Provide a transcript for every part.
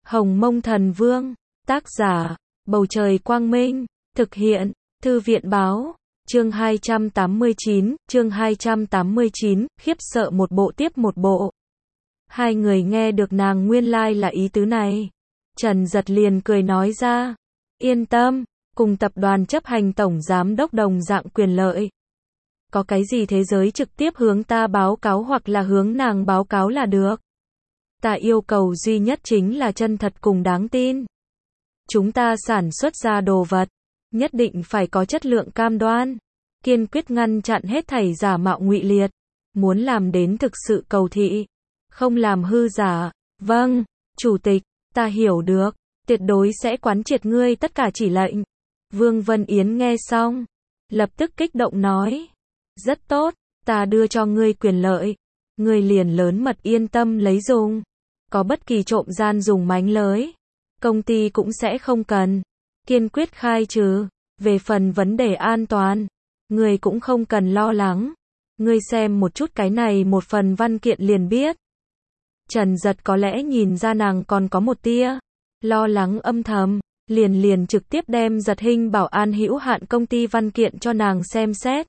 Hồng Mông Thần Vương, tác giả, Bầu Trời Quang Minh, thực hiện, Thư viện Báo, chương 289, khiếp sợ một bộ tiếp một bộ. Hai người nghe được nàng nguyên lai là ý tứ này. Trần Giật liền cười nói ra, yên tâm, cùng tập đoàn chấp hành tổng giám đốc đồng dạng quyền lợi. Có cái gì thế giới trực tiếp hướng ta báo cáo hoặc là hướng nàng báo cáo là được. Ta yêu cầu duy nhất chính là chân thật cùng đáng tin. Chúng ta sản xuất ra đồ vật, nhất định phải có chất lượng cam đoan, kiên quyết ngăn chặn hết thảy giả mạo ngụy liệt, muốn làm đến thực sự cầu thị, không làm hư giả. Vâng, chủ tịch, ta hiểu được, tuyệt đối sẽ quán triệt ngươi tất cả chỉ lệnh. Vương Vân Yến nghe xong, lập tức kích động nói, rất tốt, ta đưa cho ngươi quyền lợi, ngươi liền lớn mật yên tâm lấy dùng, có bất kỳ trộm gian dùng mánh lới, công ty cũng sẽ không cần, kiên quyết khai trừ. Về phần vấn đề an toàn, ngươi cũng không cần lo lắng, ngươi xem một chút cái này một phần văn kiện liền biết. Trần Giật có lẽ nhìn ra nàng còn có một tia lo lắng âm thầm, liền trực tiếp đem Giật Hinh bảo an hữu hạn công ty văn kiện cho nàng xem xét.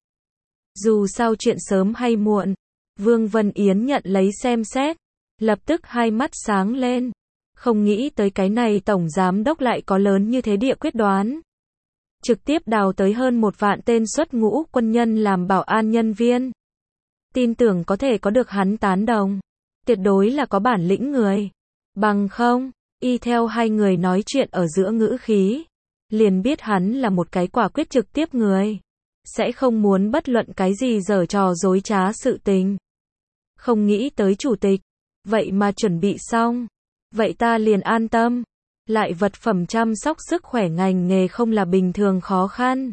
Dù sao chuyện sớm hay muộn, Vương Vân Yến nhận lấy xem xét, lập tức hai mắt sáng lên, không nghĩ tới cái này tổng giám đốc lại có lớn như thế địa quyết đoán. Trực tiếp đào tới hơn 1 vạn tên xuất ngũ quân nhân làm bảo an nhân viên. Tin tưởng có thể có được hắn tán đồng, tuyệt đối là có bản lĩnh người. Bằng không, y theo hai người nói chuyện ở giữa ngữ khí, liền biết hắn là một cái quả quyết trực tiếp người, sẽ không muốn bất luận cái gì giở trò dối trá sự tình. Không nghĩ tới chủ tịch, vậy mà chuẩn bị xong, vậy ta liền an tâm. Lại vật phẩm chăm sóc sức khỏe ngành nghề không là bình thường khó khăn.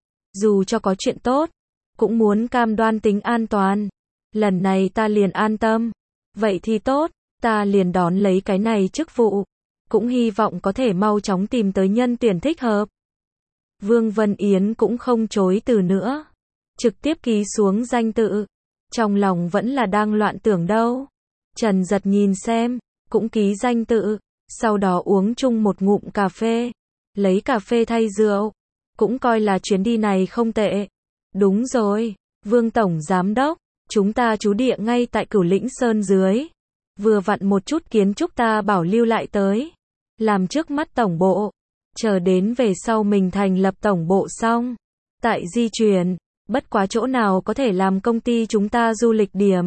Dù cho có chuyện tốt, cũng muốn cam đoan tính an toàn. Lần này ta liền an tâm. Vậy thì tốt, ta liền đón lấy cái này chức vụ. Cũng hy vọng có thể mau chóng tìm tới nhân tuyển thích hợp. Vương Vân Yến cũng không chối từ nữa. Trực tiếp ký xuống danh tự. Trong lòng vẫn là đang loạn tưởng đâu. Trần Giật nhìn xem, cũng ký danh tự. Sau đó uống chung một ngụm cà phê, lấy cà phê thay rượu, cũng coi là chuyến đi này không tệ. Đúng rồi, Vương Tổng Giám Đốc, chúng ta trú địa ngay tại Cửu Lĩnh Sơn dưới. Vừa vặn một chút kiến trúc ta bảo lưu lại tới, làm trước mắt tổng bộ, chờ đến về sau mình thành lập tổng bộ xong, tại di chuyển, bất quá chỗ nào có thể làm công ty chúng ta du lịch điểm.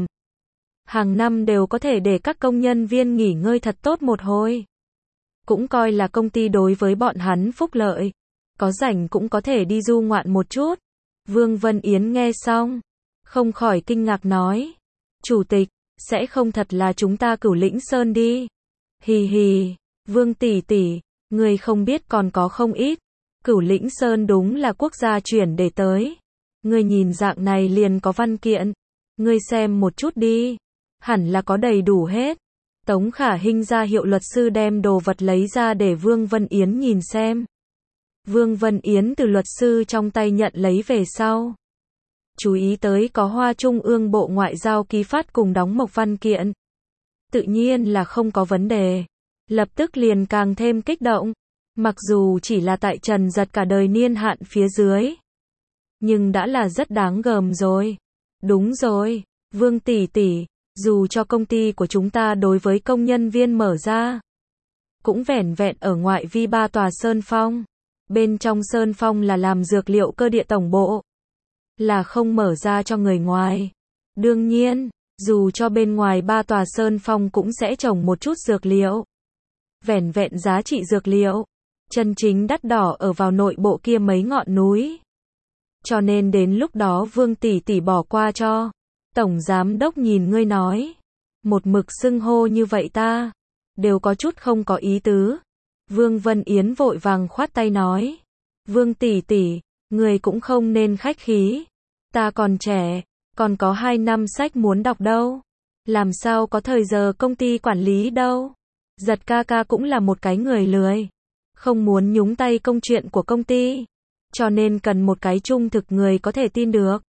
Hàng năm đều có thể để các công nhân viên nghỉ ngơi thật tốt một hồi. Cũng coi là công ty đối với bọn hắn phúc lợi. Có rảnh cũng có thể đi du ngoạn một chút. Vương Vân Yến nghe xong, không khỏi kinh ngạc nói, chủ tịch, sẽ không thật là chúng ta Cửu Lĩnh Sơn đi. Hì hì, Vương tỷ tỷ, người không biết còn có không ít. Cửu Lĩnh Sơn đúng là quốc gia chuyển để tới. Người nhìn dạng này liền có văn kiện. Người xem một chút đi. Hẳn là có đầy đủ hết. Tống Khả Hinh ra hiệu luật sư đem đồ vật lấy ra để Vương Vân Yến nhìn xem. Vương Vân Yến từ luật sư trong tay nhận lấy về sau. Chú ý tới có Hoa Trung ương Bộ Ngoại giao ký phát cùng đóng mộc văn kiện. Tự nhiên là không có vấn đề. Lập tức liền càng thêm kích động. Mặc dù chỉ là tại Trần Giật cả đời niên hạn phía dưới, nhưng đã là rất đáng gờm rồi. Đúng rồi, Vương tỷ tỷ, dù cho công ty của chúng ta đối với công nhân viên mở ra, cũng vẻn vẹn ở ngoại vi 3 tòa Sơn Phong. Bên trong Sơn Phong là làm dược liệu cơ địa tổng bộ, là không mở ra cho người ngoài. Đương nhiên, dù cho bên ngoài 3 tòa Sơn Phong cũng sẽ trồng một chút dược liệu. Vẻn vẹn giá trị dược liệu, chân chính đắt đỏ ở vào nội bộ kia mấy ngọn núi. Cho nên đến lúc đó Vương tỷ tỷ bỏ qua cho. Tổng giám đốc nhìn ngươi nói, một mực xưng hô như vậy ta, đều có chút không có ý tứ. Vương Vân Yến vội vàng khoát tay nói, Vương tỷ tỷ, người cũng không nên khách khí, ta còn trẻ, còn có 2 năm sách muốn đọc đâu, làm sao có thời giờ công ty quản lý đâu. Giật ca ca cũng là một cái người lười, không muốn nhúng tay công chuyện của công ty, cho nên cần một cái trung thực người có thể tin được.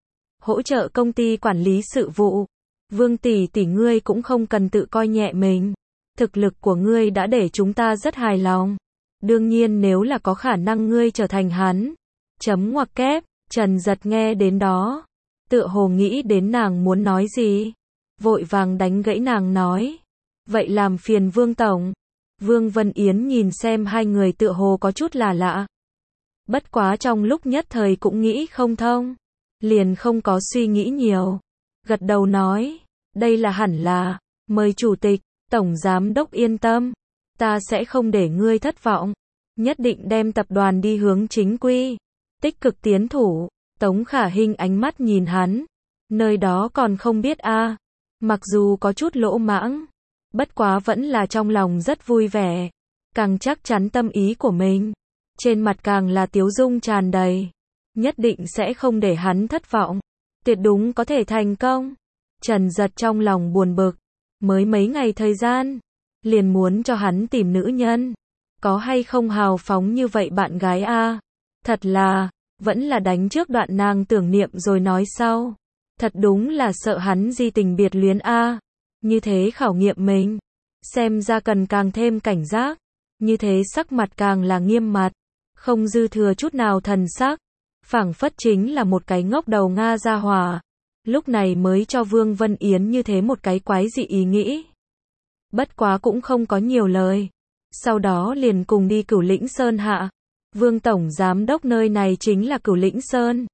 Hỗ trợ công ty quản lý sự vụ. Vương tỷ tỷ ngươi cũng không cần tự coi nhẹ mình. Thực lực của ngươi đã để chúng ta rất hài lòng. Đương nhiên nếu là có khả năng ngươi trở thành hắn. Chấm ngoặc kép, Trần Giật nghe đến đó. Tựa hồ nghĩ đến nàng muốn nói gì. Vội vàng đánh gãy nàng nói. Vậy làm phiền Vương Tổng. Vương Vân Yến nhìn xem hai người tựa hồ có chút là lạ. Bất quá trong lúc nhất thời cũng nghĩ không thông. Liền không có suy nghĩ nhiều. Gật đầu nói. Đây là hẳn là. Mời Chủ tịch, Tổng Giám đốc yên tâm. Ta sẽ không để ngươi thất vọng. Nhất định đem tập đoàn đi hướng chính quy. Tích cực tiến thủ. Tống Khả Hinh ánh mắt nhìn hắn. Nơi đó còn không biết a. Mặc dù có chút lỗ mãng. Bất quá vẫn là trong lòng rất vui vẻ. Càng chắc chắn tâm ý của mình. Trên mặt càng là tiếu dung tràn đầy. Nhất định sẽ không để hắn thất vọng. Tuyệt đúng có thể thành công. Trần Giật trong lòng buồn bực. Mới mấy ngày thời gian. Liền muốn cho hắn tìm nữ nhân. Có hay không hào phóng như vậy bạn gái a? Thật là, vẫn là đánh trước đoạn nàng tưởng niệm rồi nói sau. Thật đúng là sợ hắn di tình biệt luyến a. Như thế khảo nghiệm mình. Xem ra cần càng thêm cảnh giác. Như thế sắc mặt càng là nghiêm mặt. Không dư thừa chút nào thần sắc. Phảng phất chính là một cái ngốc đầu Nga ra hỏa. Lúc này mới cho Vương Vân Yến như thế một cái quái dị ý nghĩ. Bất quá cũng không có nhiều lời. Sau đó liền cùng đi Cửu Lĩnh Sơn hạ. Vương Tổng Giám đốc nơi này chính là Cửu Lĩnh Sơn.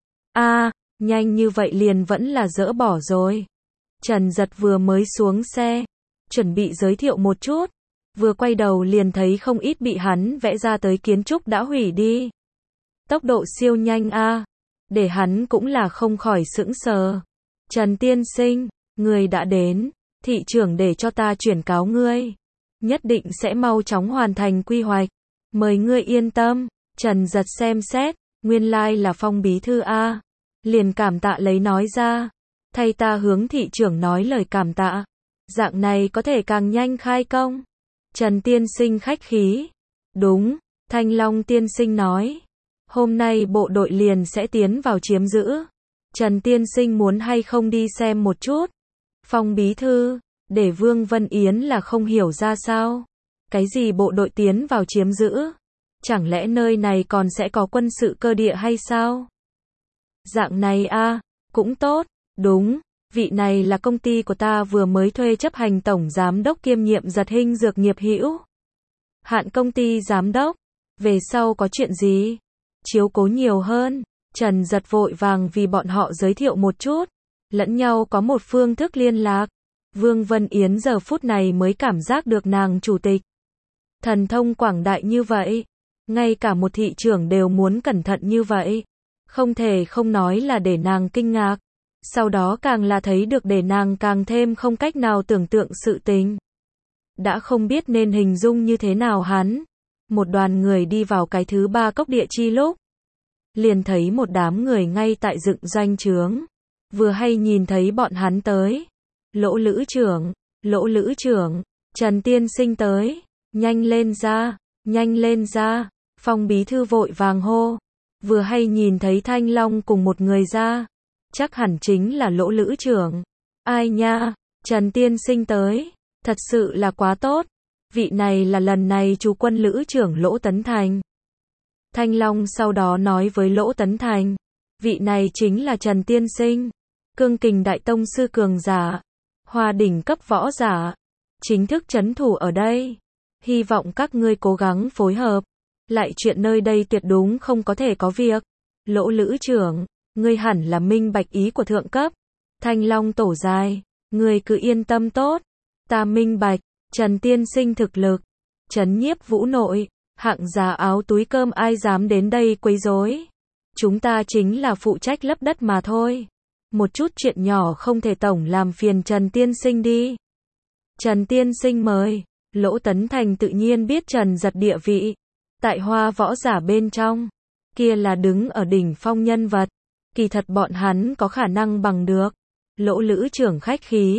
Nhanh như vậy liền vẫn là dỡ bỏ rồi. Trần Giật vừa mới xuống xe. Chuẩn bị giới thiệu một chút. Vừa quay đầu liền thấy không ít bị hắn vẽ ra tới kiến trúc đã hủy đi. Tốc độ siêu nhanh a. Để hắn cũng là không khỏi sững sờ. Trần tiên sinh, người đã đến. Thị trưởng để cho ta chuyển cáo ngươi. Nhất định sẽ mau chóng hoàn thành quy hoạch. Mời ngươi yên tâm. Trần Giật xem xét. Nguyên lai là Phong bí thư a. Liền cảm tạ lấy nói ra. Thay ta hướng thị trưởng nói lời cảm tạ. Dạng này có thể càng nhanh khai công. Trần tiên sinh khách khí. Đúng, Thanh Long tiên sinh nói. Hôm nay bộ đội liền sẽ tiến vào chiếm giữ. Trần tiên sinh muốn hay không đi xem một chút. Phong bí thư, để Vương Vân Yến là không hiểu ra sao. Cái gì bộ đội tiến vào chiếm giữ? Chẳng lẽ nơi này còn sẽ có quân sự cơ địa hay sao? Dạng này a, cũng tốt, đúng. Vị này là công ty của ta vừa mới thuê chấp hành tổng giám đốc kiêm nhiệm Giật Hinh Dược nghiệp hữu hạn công ty giám đốc. Về sau có chuyện gì? Chiếu cố nhiều hơn. Trần Giật vội vàng vì bọn họ giới thiệu một chút. Lẫn nhau có một phương thức liên lạc. Vương Vân Yến giờ phút này mới cảm giác được nàng chủ tịch. Thần thông quảng đại như vậy. Ngay cả một thị trưởng đều muốn cẩn thận như vậy. Không thể không nói là để nàng kinh ngạc. Sau đó càng là thấy được để nàng càng thêm không cách nào tưởng tượng sự tình. Đã không biết nên hình dung như thế nào hắn. Một đoàn người đi vào cái thứ 3 cốc địa chi lúc. Liền thấy một đám người ngay tại dựng doanh trướng. Vừa hay nhìn thấy bọn hắn tới. Lỗ lữ trưởng, Trần tiên sinh tới. Nhanh lên ra. Phong bí thư vội vàng hô. Vừa hay nhìn thấy Thanh Long cùng một người ra. Chắc hẳn chính là Lỗ lữ trưởng. Ai nha, Trần tiên sinh tới. Thật sự là quá tốt. Vị này là lần này chú quân lữ trưởng Lỗ Tấn Thành. Thanh Long sau đó nói với Lỗ Tấn Thành. Vị này chính là Trần tiên sinh. Cương kình đại tông sư cường giả. Hoa đỉnh cấp võ giả. Chính thức trấn thủ ở đây. Hy vọng các ngươi cố gắng phối hợp. Lại chuyện nơi đây tuyệt đúng không có thể có việc. Lỗ lữ trưởng, ngươi hẳn là minh bạch ý của thượng cấp. Thanh Long tổ dài, ngươi cứ yên tâm tốt. Ta minh bạch, Trần tiên sinh thực lực. Trấn nhiếp vũ nội, hạng giá áo túi cơm ai dám đến đây quấy rối. Chúng ta chính là phụ trách lấp đất mà thôi. Một chút chuyện nhỏ không thể tổng làm phiền Trần tiên sinh đi. Trần tiên sinh mời. Lỗ Tấn Thành tự nhiên biết Trần Giật địa vị. Tại Hoa võ giả bên trong. Kia là đứng ở đỉnh phong nhân vật. Kỳ thật bọn hắn có khả năng bằng được. Lỗ lữ trưởng khách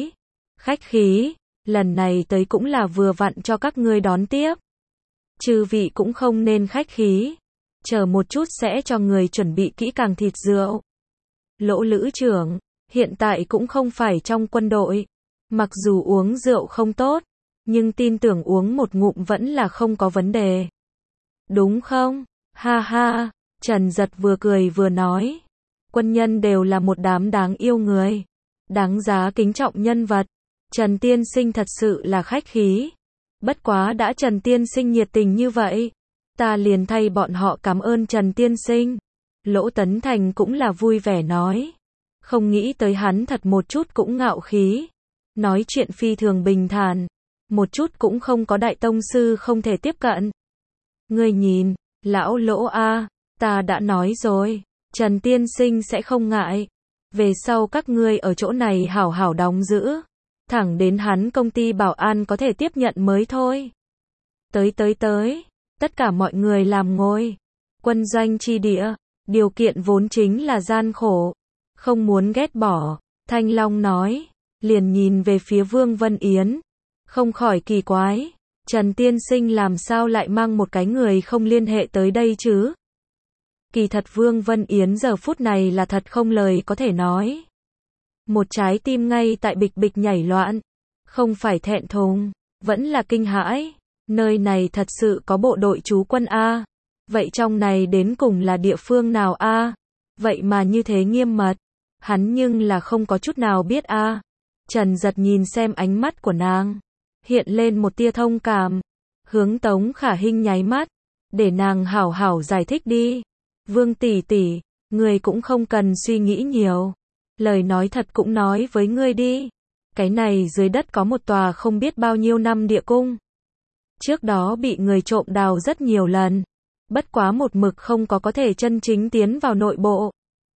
khí. Lần này tới cũng là vừa vặn cho các ngươi đón tiếp. Chư vị cũng không nên khách khí. Chờ một chút sẽ cho người chuẩn bị kỹ càng thịt rượu. Lỗ lữ trưởng, hiện tại cũng không phải trong quân đội. Mặc dù uống rượu không tốt. nhưng tin tưởng uống một ngụm vẫn là không có vấn đề. Đúng không? Ha ha, Trần Giật vừa cười vừa nói. Quân nhân đều là một đám đáng yêu người, đáng giá kính trọng nhân vật. Trần tiên sinh thật sự là khách khí. Bất quá đã Trần tiên sinh nhiệt tình như vậy, ta liền thay bọn họ cảm ơn Trần tiên sinh. Lỗ Tấn Thành cũng là vui vẻ nói. Không nghĩ tới hắn thật một chút cũng ngạo khí. Nói chuyện phi thường bình thản. Một chút cũng không có đại tông sư không thể tiếp cận. Ngươi nhìn, lão Lỗ a, ta đã nói rồi, Trần tiên sinh sẽ không ngại. Về sau các ngươi ở chỗ này hảo hảo đóng giữ. Thẳng đến hắn công ty bảo an có thể tiếp nhận mới thôi. Tới. Tất cả mọi người làm ngôi. Quân doanh chi địa. Điều kiện vốn chính là gian khổ. Không muốn ghét bỏ. Thanh Long nói. Liền nhìn về phía Vương Vân Yến. Không khỏi kỳ quái. Trần tiên sinh làm sao lại mang một cái người không liên hệ tới đây chứ? Kỳ thật Vương Vân Yến giờ phút này là thật không lời có thể nói. Một trái tim ngay tại bịch bịch nhảy loạn. Không phải thẹn thùng, vẫn là kinh hãi. Nơi này thật sự có bộ đội trú quân A. Vậy trong này đến cùng là địa phương nào A? Vậy mà như thế nghiêm mật. Hắn nhưng là không có chút nào biết A. Trần Giật nhìn xem ánh mắt của nàng. Hiện lên một tia thông cảm. Hướng Tống Khả Hinh nháy mắt. Để nàng hảo hảo giải thích đi. Vương tỷ tỷ, người cũng không cần suy nghĩ nhiều. Lời nói thật cũng nói với ngươi đi. Cái này dưới đất có một tòa không biết bao nhiêu năm địa cung. Trước đó bị người trộm đào rất nhiều lần. Bất quá một mực không có thể chân chính tiến vào nội bộ.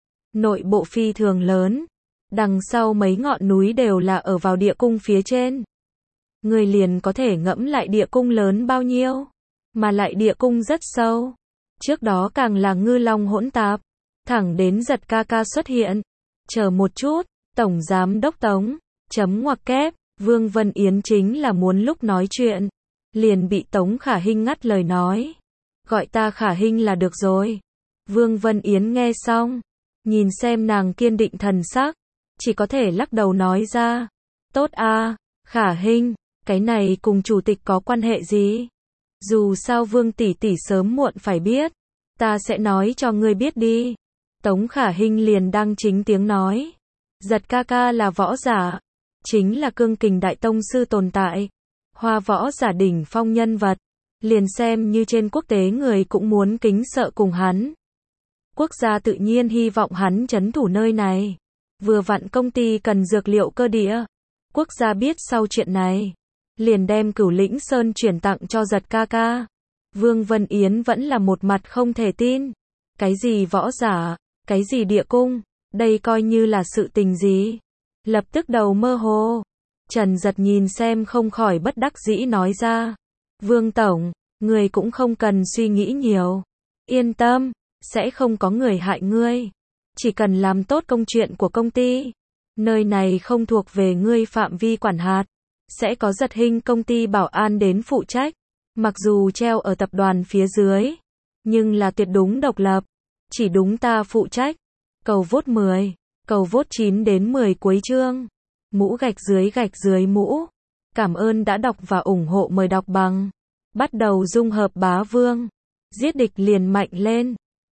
Nội bộ phi thường lớn. Đằng sau mấy ngọn núi đều là ở vào địa cung phía trên. Người liền có thể ngẫm lại địa cung lớn bao nhiêu. Mà lại địa cung rất sâu. Trước đó càng là ngư long hỗn tạp. Thẳng đến Giật ca ca xuất hiện. Chờ một chút, Tổng Giám Đốc Tống, chấm ngoặc kép, Vương Vân Yến chính là muốn lúc nói chuyện. Liền bị Tống Khả Hinh ngắt lời nói. Gọi ta Khả Hinh là được rồi. Vương Vân Yến nghe xong. Nhìn xem nàng kiên định thần sắc. Chỉ có thể lắc đầu nói ra. Tốt a, Khả Hinh, cái này cùng chủ tịch có quan hệ gì? Dù sao Vương tỷ tỷ sớm muộn phải biết. Ta sẽ nói cho ngươi biết đi. Tống Khả Hinh liền đăng chính tiếng nói. Giật ca ca là võ giả. Chính là cương kình đại tông sư tồn tại. Hoa võ giả đỉnh phong nhân vật. Liền xem như trên quốc tế người cũng muốn kính sợ cùng hắn. Quốc gia tự nhiên hy vọng hắn trấn thủ nơi này. Vừa vặn công ty cần dược liệu cơ địa. Quốc gia biết sau chuyện này. Liền đem Cửu Lĩnh Sơn chuyển tặng cho Giật ca ca. Vương Vân Yến vẫn là một mặt không thể tin. Cái gì võ giả, cái gì địa cung, đây coi như là sự tình gì? Lập tức đầu mơ hồ. Trần Giật nhìn xem không khỏi bất đắc dĩ nói ra. Vương Tổng, người cũng không cần suy nghĩ nhiều. Yên tâm, sẽ không có người hại ngươi. Chỉ cần làm tốt công chuyện của công ty. Nơi này không thuộc về ngươi phạm vi quản hạt. Sẽ có Giật Hinh công ty bảo an đến phụ trách. Mặc dù treo ở tập đoàn phía dưới. Nhưng là tuyệt đúng độc lập. Chỉ đúng ta phụ trách. Cầu vote 10. Cầu vote 9 đến 10 cuối chương. Mũ gạch dưới mũ. Cảm ơn đã đọc và ủng hộ, mời đọc bằng. Bắt đầu dung hợp bá vương. Giết địch liền mạnh lên.